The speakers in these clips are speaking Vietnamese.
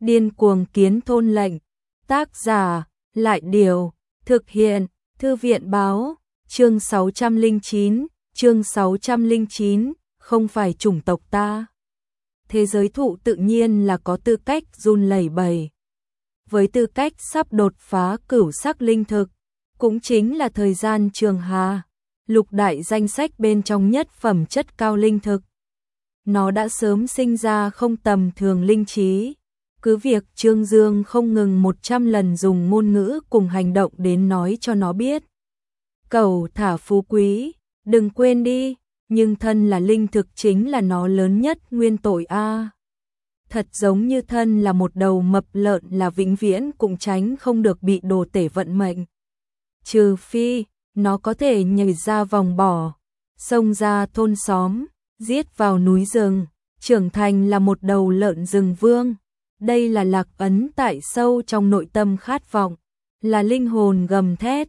Điên cuồng kiến thôn lệnh. Tác giả, Lại Điều. Thực hiện, Thư viện báo. Chương 609, không phải chủng tộc ta. Thế giới thụ tự nhiên là có tư cách run lẩy bẩy. Với tư cách sắp đột phá cửu sắc linh thực, cũng chính là thời gian Trường Hà, lục đại danh sách bên trong nhất phẩm chất cao linh thực. Nó đã sớm sinh ra không tầm thường linh trí. Cứ việc Trương Dương không ngừng 100 lần dùng ngôn ngữ cùng hành động đến nói cho nó biết. Cầu thả phú quý, đừng quên đi, nhưng thân là linh thực chính là nó lớn nhất nguyên tội a. Thật giống như thân là một đầu mập lợn là vĩnh viễn cũng tránh không được bị đồ tể vận mệnh. Trừ phi, nó có thể nhảy ra vòng bỏ, xông ra thôn xóm, giết vào núi rừng, trưởng thành là một đầu lợn rừng vương. Đây là lạc ấn tại sâu trong nội tâm khát vọng, là linh hồn gầm thét.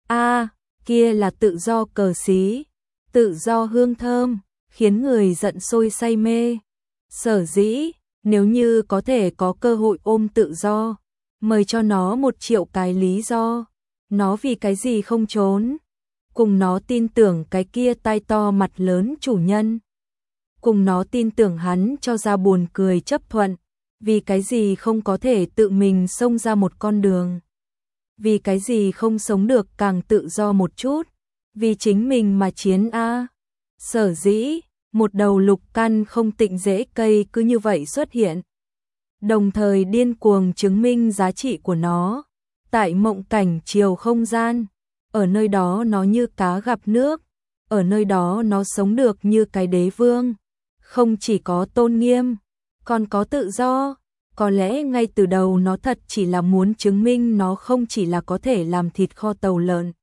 Kia là tự do cờ xí, tự do hương thơm, khiến người giận sôi say mê. Sở dĩ, nếu như có thể có cơ hội ôm tự do, mời cho nó 1 triệu cái lý do, nó vì cái gì không trốn. Cùng nó tin tưởng cái kia tai to mặt lớn chủ nhân. Cùng nó tin tưởng hắn cho ra buồn cười chấp thuận. Vì cái gì không có thể tự mình xông ra một con đường. Vì cái gì không sống được càng tự do một chút. Vì chính mình mà chiến a. Sở dĩ, một đầu lục căn không tịnh rễ cây cứ như vậy xuất hiện. Đồng thời điên cuồng chứng minh giá trị của nó. Tại mộng cảnh chiều không gian, ở nơi đó nó như cá gặp nước, ở nơi đó nó sống được như cái đế vương. Không chỉ có tôn nghiêm, còn có tự do. Có lẽ ngay từ đầu nó thật chỉ là muốn chứng minh nó không chỉ là có thể làm thịt kho tàu lợn,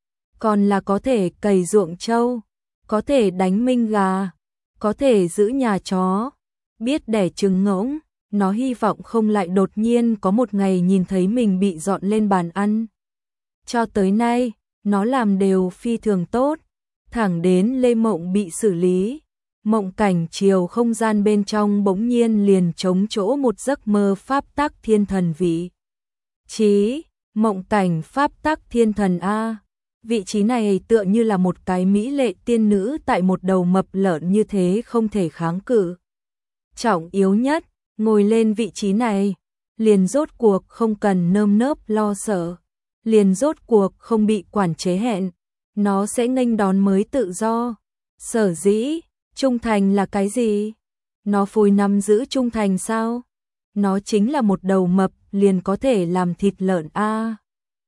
còn là có thể cày ruộng trâu, có thể đánh minh gà, có thể giữ nhà chó, biết đẻ trứng ngỗng. Nó hy vọng không lại đột nhiên có một ngày nhìn thấy mình bị dọn lên bàn ăn. Cho tới nay, nó làm đều phi thường tốt, thẳng đến Lê Mộng bị xử lý. Mộng cảnh chiều không gian bên trong bỗng nhiên liền trống chỗ một giấc mơ pháp tắc thiên thần vị trí. Mộng cảnh pháp tắc thiên thần a. Vị trí này tựa như là một cái mỹ lệ tiên nữ tại một đầu mập lợn như thế không thể kháng cự. Trọng yếu nhất, ngồi lên vị trí này, liền rốt cuộc không cần nơm nớp lo sợ, liền rốt cuộc không bị quản chế hẹn, nó sẽ nghênh đón mới tự do. Sở dĩ, trung thành là cái gì? Nó phôi nắm giữ trung thành sao? Nó chính là một đầu mập liền có thể làm thịt lợn a.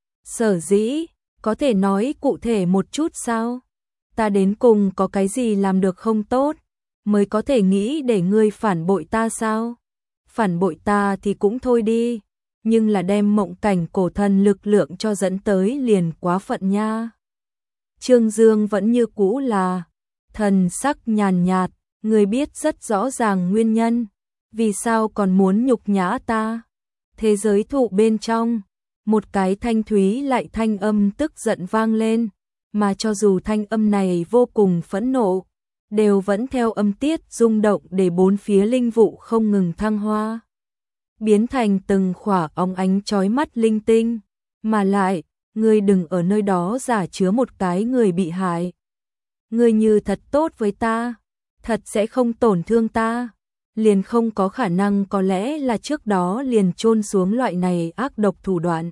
Sở dĩ, có thể nói cụ thể một chút sao? Ta đến cùng có cái gì làm được không tốt, mới có thể nghĩ để ngươi phản bội ta sao? Phản bội ta thì cũng thôi đi, nhưng là đem mộng cảnh cổ thần lực lượng cho dẫn tới liền quá phận nha. Trương Dương vẫn như cũ là thần sắc nhàn nhạt, người biết rất rõ ràng nguyên nhân, vì sao còn muốn nhục nhã ta. Thế giới thụ bên trong, một cái thanh thúy lại thanh âm tức giận vang lên, mà cho dù thanh âm này vô cùng phẫn nộ, đều vẫn theo âm tiết rung động để bốn phía linh vụ không ngừng thăng hoa, biến thành từng khỏa óng ánh chói mắt linh tinh. Mà lại, ngươi đừng ở nơi đó giả chứa một cái người bị hại. Ngươi như thật tốt với ta, thật sẽ không tổn thương ta, liền không có khả năng có lẽ là trước đó liền chôn xuống loại này ác độc thủ đoạn.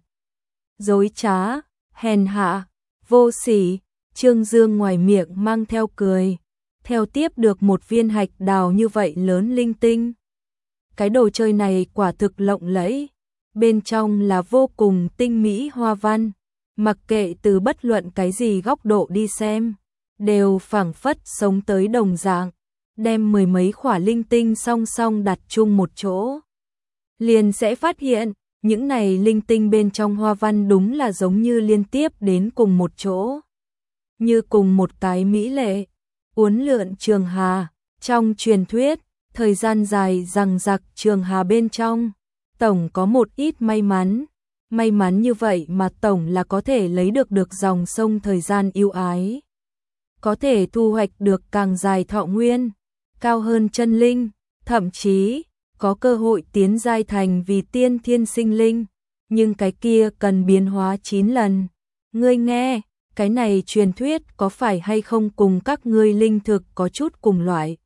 Dối trá, hèn hạ, vô sỉ. Trương Dương ngoài miệng mang theo cười, theo tiếp được một viên hạch đào như vậy lớn linh tinh. Cái đồ chơi này quả thực lộng lẫy, bên trong là vô cùng tinh mỹ hoa văn, mặc kệ từ bất luận cái gì góc độ đi xem, đều phảng phất sống tới đồng dạng. Đem 10 mấy khỏa linh tinh song song đặt chung một chỗ, liền sẽ phát hiện, những này linh tinh bên trong hoa văn đúng là giống như liên tiếp đến cùng một chỗ. Như cùng một cái mỹ lệ, uốn lượn trường hà. Trong truyền thuyết, thời gian dài dằng dặc trường hà bên trong, tổng có một ít may mắn. May mắn như vậy mà tổng là có thể lấy được dòng sông thời gian yêu ái. Có thể thu hoạch được càng dài thọ nguyên, cao hơn chân linh, thậm chí có cơ hội tiến giai thành vì tiên thiên sinh linh, nhưng cái kia cần biến hóa 9 lần. Ngươi nghe, cái này truyền thuyết có phải hay không cùng các ngươi linh thực có chút cùng loại?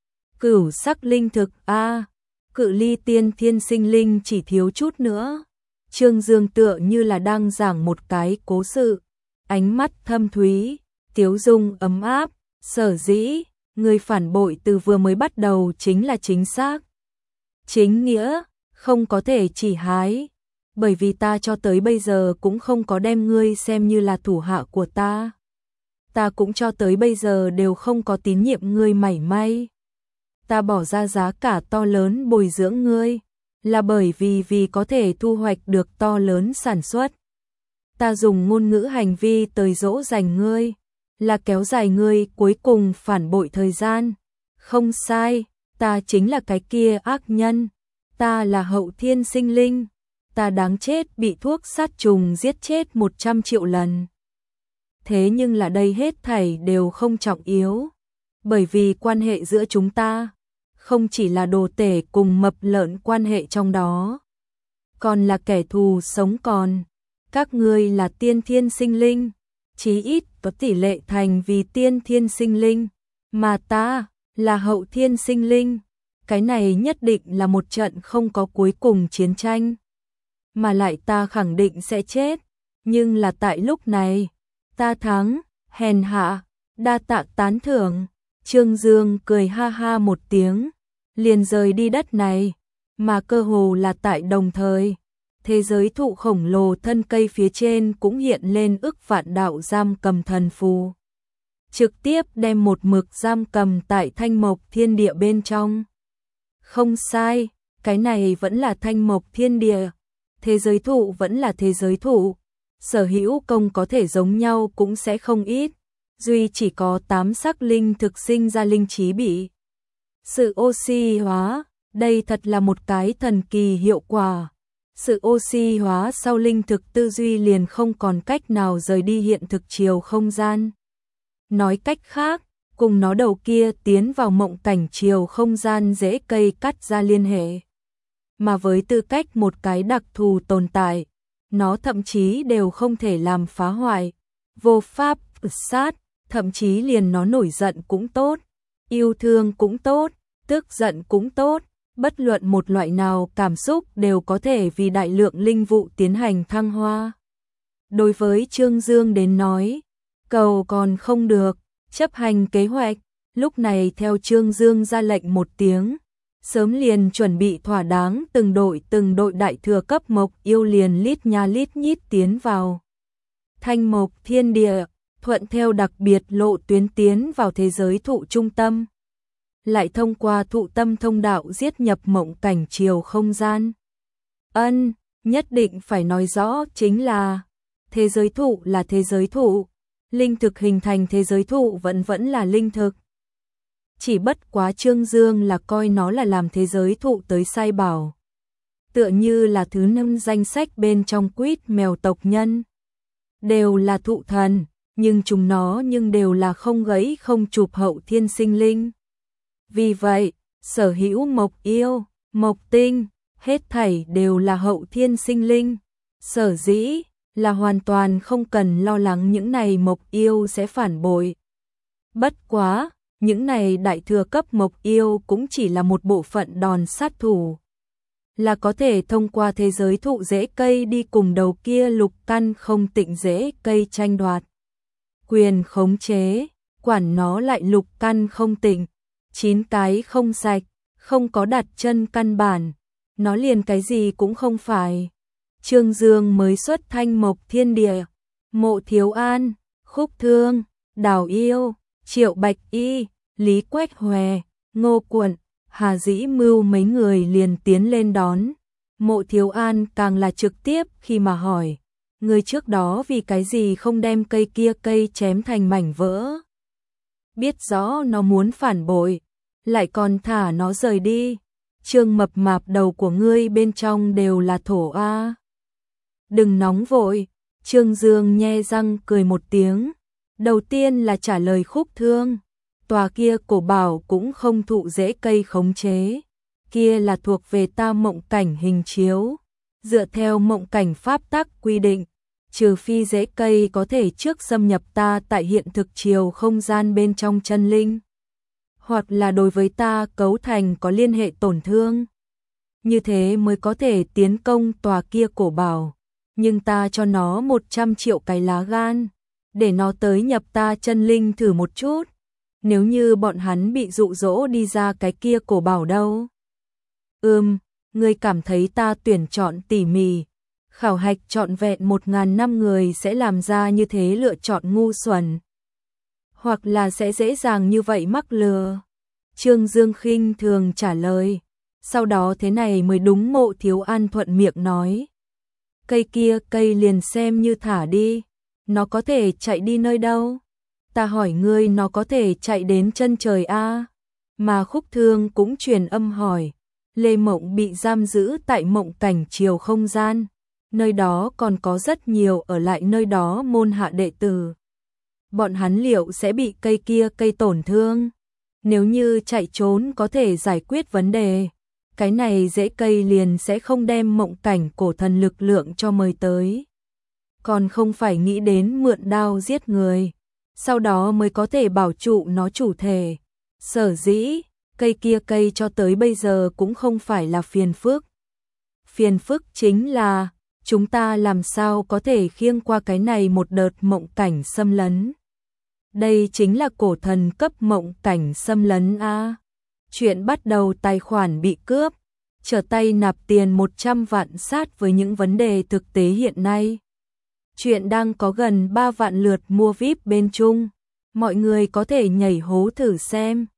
Cửu sắc linh thực a, cự ly tiên thiên sinh linh chỉ thiếu chút nữa. Trương Dương tựa như là đang giảng một cái cố sự, ánh mắt thâm thúy, tiếu dung ấm áp, sở dĩ, người phản bội từ vừa mới bắt đầu chính là chính xác. Chính nghĩa, không có thể chỉ hái, bởi vì ta cho tới bây giờ cũng không có đem ngươi xem như là thủ hạ của ta. Ta cũng cho tới bây giờ đều không có tín nhiệm ngươi mảy may. Ta bỏ ra giá cả to lớn bồi dưỡng ngươi, là bởi vì có thể thu hoạch được to lớn sản xuất. Ta dùng ngôn ngữ hành vi tới dỗ dành ngươi, là kéo dài ngươi cuối cùng phản bội thời gian. Không sai, ta chính là cái kia ác nhân, ta là hậu thiên sinh linh, ta đáng chết bị thuốc sát trùng giết chết 100 triệu lần. Thế nhưng là đây hết thảy đều không trọng yếu, bởi vì quan hệ giữa chúng ta không chỉ là đồ tể cùng mập lợn quan hệ trong đó, còn là kẻ thù sống còn. Các ngươi là tiên thiên sinh linh, chí ít có tỷ lệ thành vì tiên thiên sinh linh, mà ta là hậu thiên sinh linh. Cái này nhất định là một trận không có cuối cùng chiến tranh, mà lại ta khẳng định sẽ chết, nhưng là tại lúc này, ta thắng, hèn hạ, đa tạ tán thưởng. Trương Dương cười ha ha một tiếng, liền rời đi đất này, mà cơ hồ là tại đồng thời, thế giới thụ khổng lồ thân cây phía trên cũng hiện lên ức vạn đạo giam cầm thần phù, trực tiếp đem một mực giam cầm tại Thanh Mộc Thiên Địa bên trong. Không sai, cái này vẫn là Thanh Mộc Thiên Địa, thế giới thụ vẫn là thế giới thụ, sở hữu công có thể giống nhau cũng sẽ không ít, duy chỉ có 8 sắc linh thực sinh ra linh trí bị sự oxy hóa, đây thật là một cái thần kỳ hiệu quả. Sự oxy hóa sau linh thực tư duy liền không còn cách nào rời đi hiện thực chiều không gian. Nói cách khác, cùng nó đầu kia tiến vào mộng cảnh chiều không gian dễ cây cắt ra liên hệ. Mà với tư cách một cái đặc thù tồn tại, nó thậm chí đều không thể làm phá hoại, vô pháp sát, thậm chí liền nó nổi giận cũng tốt, yêu thương cũng tốt, tức giận cũng tốt, bất luận một loại nào cảm xúc đều có thể vì đại lượng linh vụ tiến hành thăng hoa. Đối với Trương Dương đến nói, cầu còn không được, chấp hành kế hoạch, lúc này theo Trương Dương ra lệnh một tiếng, sớm liền chuẩn bị thỏa đáng từng đội đại thừa cấp mộc yêu liền lít nha lít nhít tiến vào Thanh Mộc Thiên Địa, thuận theo đặc biệt lộ tuyến tiến vào thế giới thụ trung tâm, lại thông qua thụ tâm thông đạo giết nhập mộng cảnh chiều không gian. Nhất định phải nói rõ chính là thế giới thụ là thế giới thụ, linh thực hình thành thế giới thụ vẫn là linh thực. Chỉ bất quá Trương Dương là coi nó là làm thế giới thụ tới sai bảo. Tựa như là thứ 5 danh sách bên trong quýt mèo tộc nhân. Đều là thụ thần, nhưng chúng nó đều là không gãy không chụp hậu thiên sinh linh. Vì vậy, sở hữu mộc yêu, mộc tinh, hết thảy đều là hậu thiên sinh linh. Sở dĩ là hoàn toàn không cần lo lắng những này mộc yêu sẽ phản bội. Bất quá, những này đại thừa cấp mộc yêu cũng chỉ là một bộ phận đòn sát thủ, là có thể thông qua thế giới thụ rễ cây đi cùng đầu kia lục căn không tịnh rễ cây tranh đoạt. Quyền khống chế, quản nó lại lục căn không tịnh, 9 cái không sạch, không có đặt chân căn bản, nó liền cái gì cũng không phải. Trương Dương mới xuất Thanh Mộc Thiên Địa, Mộ Thiếu An, Khúc Thương, Đào Yêu, Triệu Bạch Y, Lý Quách Hòe, Ngô Quận, Hà Dĩ Mưu mấy người liền tiến lên đón. Mộ Thiếu An càng là trực tiếp khi mà hỏi, người trước đó vì cái gì không đem cây kia cây chém thành mảnh vỡ? Biết rõ nó muốn phản bội, lại còn thả nó rời đi. Trương mập mạp đầu của ngươi bên trong đều là thổ a. Đừng nóng vội, Trương Dương nhe răng cười một tiếng. Đầu tiên là trả lời Khúc Thương, tòa kia cổ bảo cũng không thụ rễ cây khống chế. kia là thuộc về ta mộng cảnh hình chiếu. Dựa theo mộng cảnh pháp tắc quy định, trừ phi rễ cây có thể trước xâm nhập ta tại hiện thực chiều không gian bên trong chân linh, hoặc là đối với ta cấu thành có liên hệ tổn thương, như thế mới có thể tiến công tòa kia cổ bảo. Nhưng ta cho nó 100 triệu cái lá gan, để nó tới nhập ta chân linh thử một chút. Nếu như bọn hắn bị dụ dỗ đi ra cái kia cổ bảo đâu? Ngươi cảm thấy ta tuyển chọn tỉ mỉ, khảo hạch trọn vẹn 1000 năm người sẽ làm ra như thế lựa chọn ngu xuẩn, hoặc là sẽ dễ dàng như vậy mắc lừa? Trương Dương khinh thường trả lời. Sau đó thế này mới đúng. Mộ Thiếu An thuận miệng nói, cây kia cây liền xem như thả đi, nó có thể chạy đi nơi đâu? Ta hỏi ngươi, nó có thể chạy đến chân trời a? Mà Khúc Thương cũng truyền âm hỏi. Lê Mộng bị giam giữ tại mộng cảnh chiều không gian, nơi đó còn có rất nhiều ở lại nơi đó môn hạ đệ tử. Bọn hắn liệu sẽ bị cây kia cây tổn thương? Nếu như chạy trốn có thể giải quyết vấn đề, cái này rễ cây liền sẽ không đem mộng cảnh cổ thần lực lượng cho mời tới. Còn không phải nghĩ đến mượn đao giết người, sau đó mới có thể bảo trụ nó chủ thể. Sở dĩ cây kia cây cho tới bây giờ cũng không phải là phiền phức. Phiền phức chính là chúng ta làm sao có thể khiêng qua cái này một đợt mộng cảnh xâm lấn. Đây chính là cổ thần cấp mộng cảnh xâm lấn a. Chuyện bắt đầu tài khoản bị cướp, trở tay nạp tiền 100 vạn sát với những vấn đề thực tế hiện nay. Chuyện đang có gần 3 vạn lượt mua VIP bên Trung. Mọi người có thể nhảy hố thử xem.